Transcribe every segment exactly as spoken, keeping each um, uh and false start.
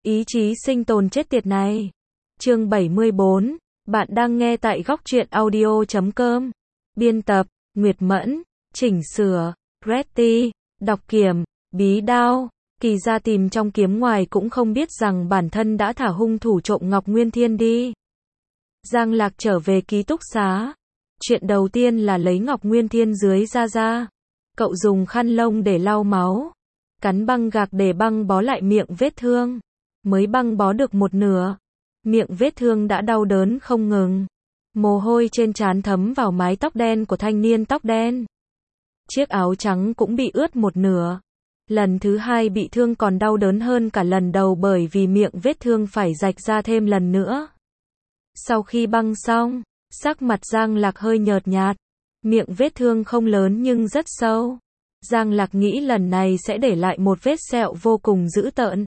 Ý chí sinh tồn chết tiệt này. Chương bảy mươi bốn. Bạn đang nghe tại góc truyện audio chấm com. Biên tập, Nguyệt Mẫn. Chỉnh sửa, Pretty. Đọc kiểm, Bí Đao. Kỳ Gia tìm trong kiếm ngoài cũng không biết rằng bản thân đã thả hung thủ trộm Ngọc Nguyên Thiên đi. Giang Lạc trở về ký túc xá. Chuyện đầu tiên là lấy Ngọc Nguyên Thiên dưới da ra. Cậu dùng khăn lông để lau máu. Cắn băng gạc để băng bó lại miệng vết thương. Mới băng bó được một nửa. Miệng vết thương đã đau đớn không ngừng. Mồ hôi trên trán thấm vào mái tóc đen của thanh niên tóc đen. Chiếc áo trắng cũng bị ướt một nửa. Lần thứ hai bị thương còn đau đớn hơn cả lần đầu bởi vì miệng vết thương phải rạch ra thêm lần nữa. Sau khi băng xong, sắc mặt Giang Lạc hơi nhợt nhạt. Miệng vết thương không lớn nhưng rất sâu. Giang Lạc nghĩ lần này sẽ để lại một vết sẹo vô cùng dữ tợn.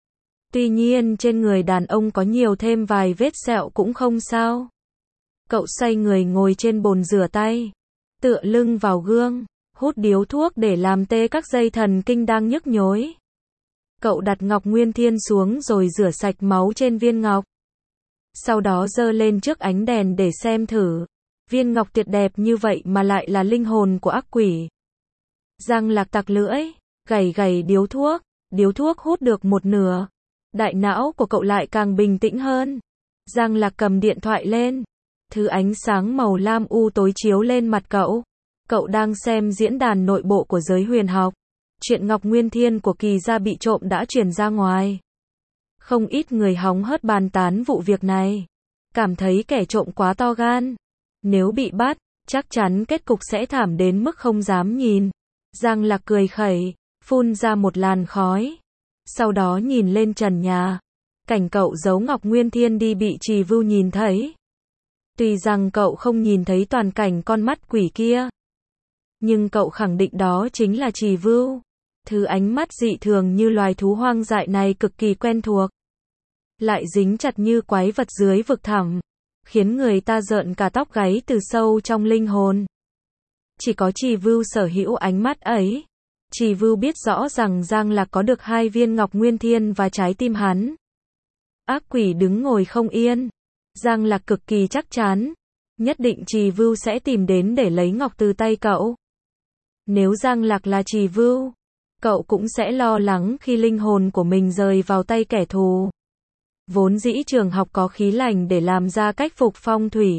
Tuy nhiên trên người đàn ông có nhiều thêm vài vết sẹo cũng không sao. Cậu xoay người ngồi trên bồn rửa tay. Tựa lưng vào gương. Hút điếu thuốc để làm tê các dây thần kinh đang nhức nhối. Cậu đặt Ngọc Nguyên Thiên xuống rồi rửa sạch máu trên viên ngọc. Sau đó giơ lên trước ánh đèn để xem thử. Viên ngọc tuyệt đẹp như vậy mà lại là linh hồn của ác quỷ. Giang Lạc tặc lưỡi, gầy gầy điếu thuốc. Điếu thuốc hút được một nửa. Đại não của cậu lại càng bình tĩnh hơn. Giang Lạc cầm điện thoại lên. Thứ ánh sáng màu lam u tối chiếu lên mặt cậu. Cậu đang xem diễn đàn nội bộ của giới huyền học. Chuyện Ngọc Nguyên Thiên của Kỳ Gia bị trộm đã truyền ra ngoài. Không ít người hóng hớt bàn tán vụ việc này. Cảm thấy kẻ trộm quá to gan. Nếu bị bắt, chắc chắn kết cục sẽ thảm đến mức không dám nhìn. Giang Lạc cười khẩy, phun ra một làn khói. Sau đó nhìn lên trần nhà. Cảnh cậu giấu Ngọc Nguyên Thiên đi bị Trì Vưu nhìn thấy. Tuy rằng cậu không nhìn thấy toàn cảnh con mắt quỷ kia. Nhưng cậu khẳng định đó chính là Trì Vưu. Thứ ánh mắt dị thường như loài thú hoang dại này cực kỳ quen thuộc. Lại dính chặt như quái vật dưới vực thẳm. Khiến người ta rợn cả tóc gáy từ sâu trong linh hồn. Chỉ có Trì Vưu sở hữu ánh mắt ấy. Trì Vưu biết rõ rằng Giang Lạc có được hai viên Ngọc Nguyên Thiên và trái tim hắn. Ác quỷ đứng ngồi không yên. Giang Lạc cực kỳ chắc chắn. Nhất định Trì Vưu sẽ tìm đến để lấy ngọc từ tay cậu. Nếu Giang Lạc là Trì Vưu, cậu cũng sẽ lo lắng khi linh hồn của mình rơi vào tay kẻ thù. Vốn dĩ trường học có khí lành để làm ra cách phục phong thủy.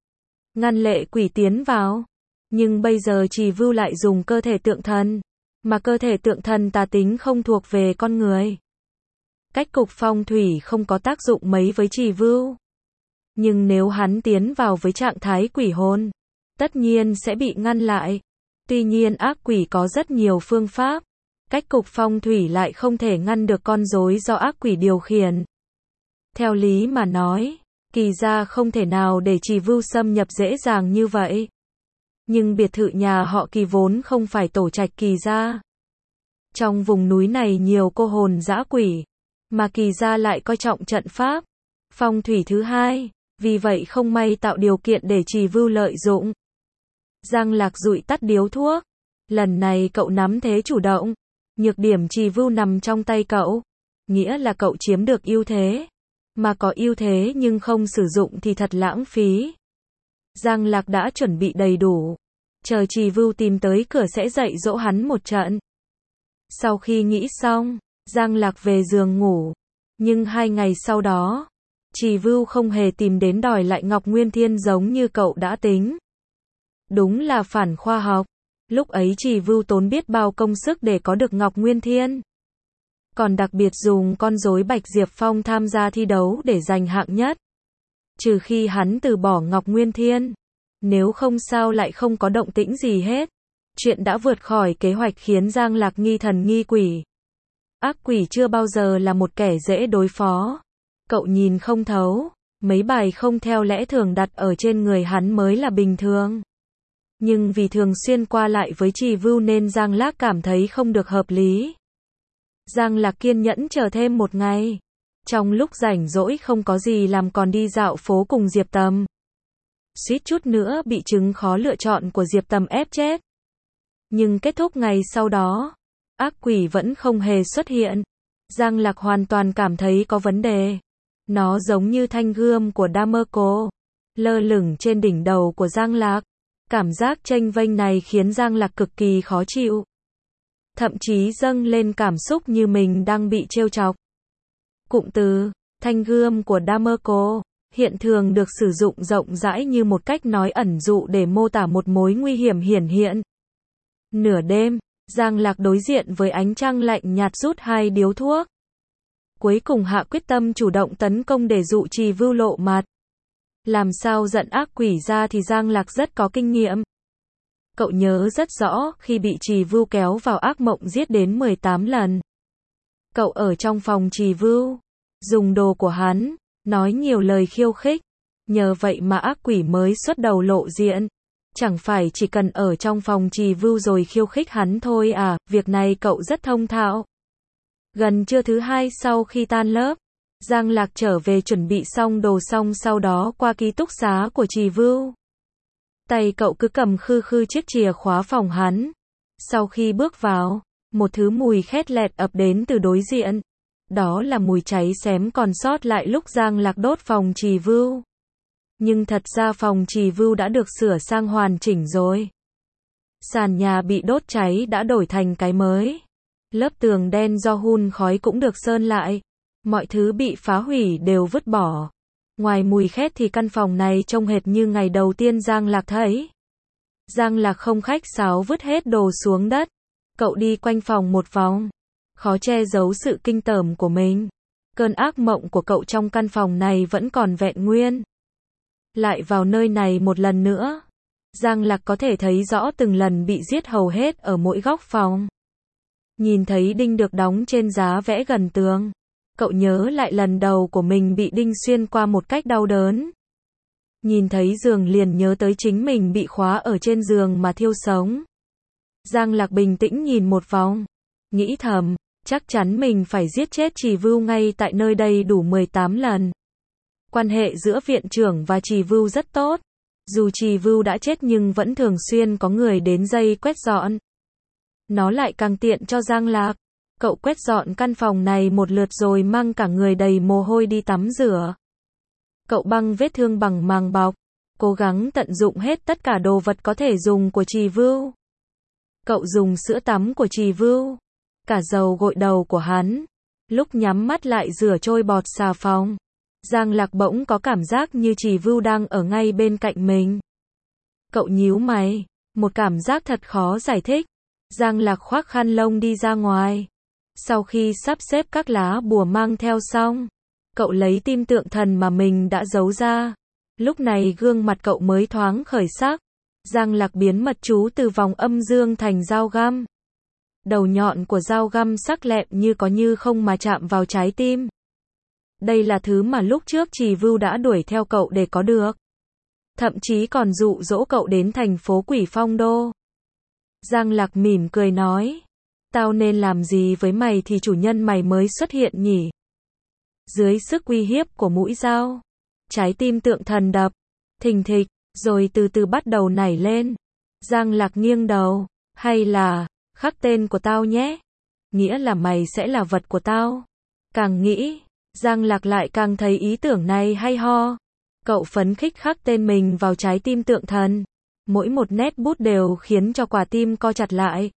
Ngăn lệ quỷ tiến vào. Nhưng bây giờ Trì Vưu lại dùng cơ thể tượng thần. Mà cơ thể tượng thần tà tính không thuộc về con người. Cách cục phong thủy không có tác dụng mấy với Trì Vưu. Nhưng nếu hắn tiến vào với trạng thái quỷ hồn, tất nhiên sẽ bị ngăn lại. Tuy nhiên ác quỷ có rất nhiều phương pháp. Cách cục phong thủy lại không thể ngăn được con rối do ác quỷ điều khiển. Theo lý mà nói, Kỳ Gia không thể nào để Trì Vưu xâm nhập dễ dàng như vậy. Nhưng biệt thự nhà họ Kỳ vốn không phải tổ trạch Kỳ Gia. Trong vùng núi này nhiều cô hồn dã quỷ, mà Kỳ Gia lại coi trọng trận pháp, phong thủy thứ hai, vì vậy không may tạo điều kiện để Trì Vưu lợi dụng. Giang Lạc dụi tắt điếu thuốc. Lần này cậu nắm thế chủ động. Nhược điểm Trì Vưu nằm trong tay cậu. Nghĩa là cậu chiếm được ưu thế. Mà có ưu thế nhưng không sử dụng thì thật lãng phí. Giang Lạc đã chuẩn bị đầy đủ. Chờ Trì Vưu tìm tới cửa sẽ dạy dỗ hắn một trận. Sau khi nghĩ xong, Giang Lạc về giường ngủ. Nhưng hai ngày sau đó, Trì Vưu không hề tìm đến đòi lại Ngọc Nguyên Thiên giống như cậu đã tính. Đúng là phản khoa học. Lúc ấy Trì Vưu tốn biết bao công sức để có được Ngọc Nguyên Thiên. Còn đặc biệt dùng con rối Bạch Diệp Phong tham gia thi đấu để giành hạng nhất. Trừ khi hắn từ bỏ Ngọc Nguyên Thiên. Nếu không sao lại không có động tĩnh gì hết. Chuyện đã vượt khỏi kế hoạch khiến Giang Lạc nghi thần nghi quỷ. Ác quỷ chưa bao giờ là một kẻ dễ đối phó. Cậu nhìn không thấu. Mấy bài không theo lẽ thường đặt ở trên người hắn mới là bình thường. Nhưng vì thường xuyên qua lại với Trì Vưu nên Giang Lạc cảm thấy không được hợp lý. Giang Lạc kiên nhẫn chờ thêm một ngày. Trong lúc rảnh rỗi không có gì làm còn đi dạo phố cùng Diệp Tầm. Suýt chút nữa bị chứng khó lựa chọn của Diệp Tầm ép chết. Nhưng kết thúc ngày sau đó, ác quỷ vẫn không hề xuất hiện. Giang Lạc hoàn toàn cảm thấy có vấn đề. Nó giống như thanh gươm của Damerco, lơ lửng trên đỉnh đầu của Giang Lạc. Cảm giác chênh vênh này khiến Giang Lạc cực kỳ khó chịu. Thậm chí dâng lên cảm xúc như mình đang bị trêu chọc. Cụm từ, thanh gươm của Damerco, hiện thường được sử dụng rộng rãi như một cách nói ẩn dụ để mô tả một mối nguy hiểm hiển hiện. Nửa đêm, Giang Lạc đối diện với ánh trăng lạnh nhạt rút hai điếu thuốc. Cuối cùng hạ quyết tâm chủ động tấn công để dụ Trì Vưu lộ mặt. Làm sao giận ác quỷ ra thì Giang Lạc rất có kinh nghiệm. Cậu nhớ rất rõ khi bị Trì Vưu kéo vào ác mộng giết đến mười tám lần. Cậu ở trong phòng Trì Vưu, dùng đồ của hắn, nói nhiều lời khiêu khích. Nhờ vậy mà ác quỷ mới xuất đầu lộ diện. Chẳng phải chỉ cần ở trong phòng Trì Vưu rồi khiêu khích hắn thôi à, việc này cậu rất thông thạo. Gần trưa thứ hai sau khi tan lớp, Giang Lạc trở về chuẩn bị xong đồ xong sau đó qua ký túc xá của Trì Vưu. Tay cậu cứ cầm khư khư chiếc chìa khóa phòng hắn. Sau khi bước vào, một thứ mùi khét lẹt ập đến từ đối diện. Đó là mùi cháy xém còn sót lại lúc Giang Lạc đốt phòng Trì Vưu. Nhưng thật ra phòng Trì Vưu đã được sửa sang hoàn chỉnh rồi. Sàn nhà bị đốt cháy đã đổi thành cái mới. Lớp tường đen do hun khói cũng được sơn lại. Mọi thứ bị phá hủy đều vứt bỏ. Ngoài mùi khét thì căn phòng này trông hệt như ngày đầu tiên Giang Lạc thấy. Giang Lạc không khách sáo vứt hết đồ xuống đất. Cậu đi quanh phòng một vòng. Khó che giấu sự kinh tởm của mình. Cơn ác mộng của cậu trong căn phòng này vẫn còn vẹn nguyên. Lại vào nơi này một lần nữa. Giang Lạc có thể thấy rõ từng lần bị giết hầu hết ở mỗi góc phòng. Nhìn thấy đinh được đóng trên giá vẽ gần tường. Cậu nhớ lại lần đầu của mình bị đinh xuyên qua một cách đau đớn. Nhìn thấy giường liền nhớ tới chính mình bị khóa ở trên giường mà thiêu sống. Giang Lạc bình tĩnh nhìn một vòng. Nghĩ thầm, chắc chắn mình phải giết chết Trì Vưu ngay tại nơi đây đủ mười tám lần. Quan hệ giữa viện trưởng và Trì Vưu rất tốt. Dù Trì Vưu đã chết nhưng vẫn thường xuyên có người đến dây quét dọn. Nó lại càng tiện cho Giang Lạc. Cậu quét dọn căn phòng này một lượt rồi mang cả người đầy mồ hôi đi tắm rửa. Cậu băng vết thương bằng màng bọc. Cố gắng tận dụng hết tất cả đồ vật có thể dùng của Trì Vưu. Cậu dùng sữa tắm của Trì Vưu. Cả dầu gội đầu của hắn. Lúc nhắm mắt lại rửa trôi bọt xà phòng. Giang Lạc bỗng có cảm giác như Trì Vưu đang ở ngay bên cạnh mình. Cậu nhíu mày. Một cảm giác thật khó giải thích. Giang Lạc khoác khăn lông đi ra ngoài. Sau khi sắp xếp các lá bùa mang theo xong, cậu lấy tim tượng thần mà mình đã giấu ra. Lúc này gương mặt cậu mới thoáng khởi sắc. Giang Lạc biến mật chú từ vòng âm dương thành dao găm. Đầu nhọn của dao găm sắc lẹm như có như không mà chạm vào trái tim. Đây là thứ mà lúc trước Trì Vưu đã đuổi theo cậu để có được. Thậm chí còn dụ dỗ cậu đến thành phố Quỷ Phong Đô. Giang Lạc mỉm cười nói. Tao nên làm gì với mày thì chủ nhân mày mới xuất hiện nhỉ? Dưới sức uy hiếp của mũi dao, trái tim tượng thần đập, thình thịch, rồi từ từ bắt đầu nảy lên. Giang Lạc nghiêng đầu. Hay là, khắc tên của tao nhé. Nghĩa là mày sẽ là vật của tao. Càng nghĩ, Giang Lạc lại càng thấy ý tưởng này hay ho. Cậu phấn khích khắc tên mình vào trái tim tượng thần. Mỗi một nét bút đều khiến cho quả tim co chặt lại.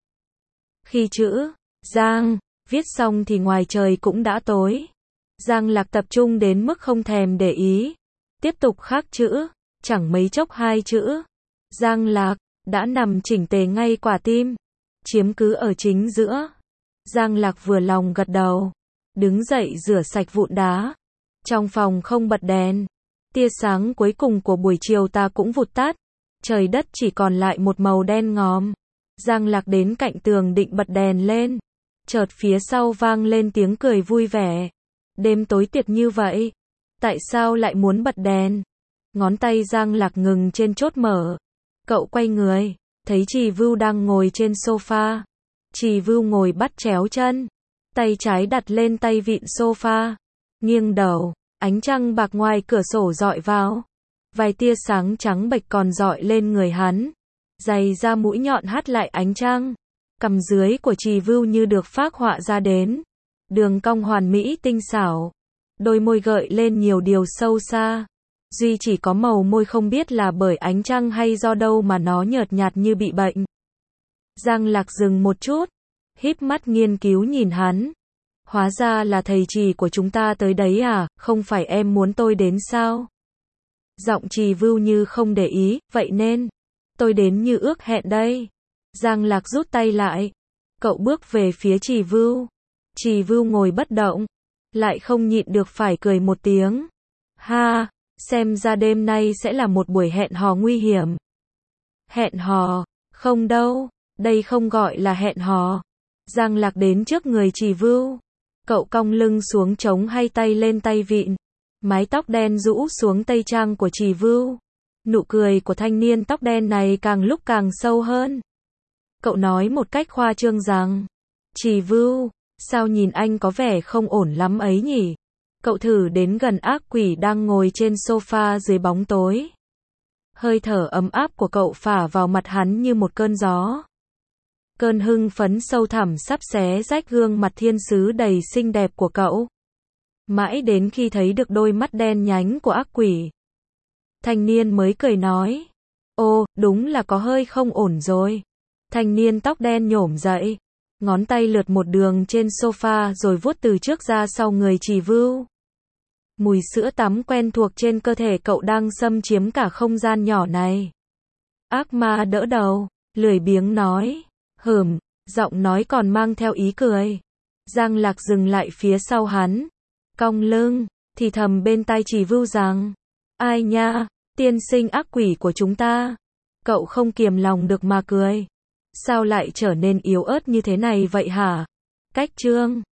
Khi chữ Giang viết xong thì ngoài trời cũng đã tối. Giang Lạc tập trung đến mức không thèm để ý. Tiếp tục khắc chữ. Chẳng mấy chốc hai chữ Giang Lạc đã nằm chỉnh tề ngay quả tim, chiếm cứ ở chính giữa. Giang Lạc vừa lòng gật đầu, đứng dậy rửa sạch vụn đá. Trong phòng không bật đèn. Tia sáng cuối cùng của buổi chiều ta cũng vụt tắt. Trời đất chỉ còn lại một màu đen ngòm. Giang Lạc đến cạnh tường định bật đèn lên. Chợt phía sau vang lên tiếng cười vui vẻ. Đêm tối tiệc như vậy, tại sao lại muốn bật đèn? Ngón tay Giang Lạc ngừng trên chốt mở. Cậu quay người, thấy Trì Vưu đang ngồi trên sofa. Trì Vưu ngồi bắt chéo chân, tay trái đặt lên tay vịn sofa, nghiêng đầu, ánh trăng bạc ngoài cửa sổ dọi vào. Vài tia sáng trắng bệch còn dọi lên người hắn. Dày ra mũi nhọn hắt lại ánh trăng. Cằm dưới của Trì Vưu như được phác họa ra đến. Đường cong hoàn mỹ tinh xảo, đôi môi gợi lên nhiều điều sâu xa. Duy chỉ có màu môi không biết là bởi ánh trăng hay do đâu mà nó nhợt nhạt như bị bệnh. Giang Lạc dừng một chút, híp mắt nghiên cứu nhìn hắn. Hóa ra là thầy trì của chúng ta tới đấy à, không phải em muốn tôi đến sao? Giọng Trì Vưu như không để ý, vậy nên, tôi đến như ước hẹn đây. Giang Lạc rút tay lại. Cậu bước về phía Trì Vưu. Trì Vưu ngồi bất động, lại không nhịn được phải cười một tiếng. Ha, xem ra đêm nay sẽ là một buổi hẹn hò nguy hiểm. Hẹn hò, không đâu, đây không gọi là hẹn hò. Giang Lạc đến trước người Trì Vưu. Cậu cong lưng xuống chống hai tay lên tay vịn. Mái tóc đen rũ xuống tây trang của Trì Vưu. Nụ cười của thanh niên tóc đen này càng lúc càng sâu hơn. Cậu nói một cách khoa trương rằng, Trì Vưu, sao nhìn anh có vẻ không ổn lắm ấy nhỉ? Cậu thử đến gần ác quỷ đang ngồi trên sofa dưới bóng tối. Hơi thở ấm áp của cậu phả vào mặt hắn như một cơn gió. Cơn hưng phấn sâu thẳm sắp xé rách gương mặt thiên sứ đầy xinh đẹp của cậu. Mãi đến khi thấy được đôi mắt đen nhánh của ác quỷ, thanh niên mới cười nói, ô, đúng là có hơi không ổn rồi. Thanh niên tóc đen nhổm dậy, ngón tay lượt một đường trên sofa rồi vuốt từ trước ra sau người Trì Vưu. Mùi sữa tắm quen thuộc trên cơ thể cậu đang xâm chiếm cả không gian nhỏ này. Ác ma đỡ đầu, lười biếng nói, hừm, giọng nói còn mang theo ý cười. Giang Lạc dừng lại phía sau hắn, cong lưng, thì thầm bên tai Trì Vưu rằng, ai nha, tiên sinh ác quỷ của chúng ta. Cậu không kiềm lòng được mà cười. Sao lại trở nên yếu ớt như thế này vậy hả? Cách chương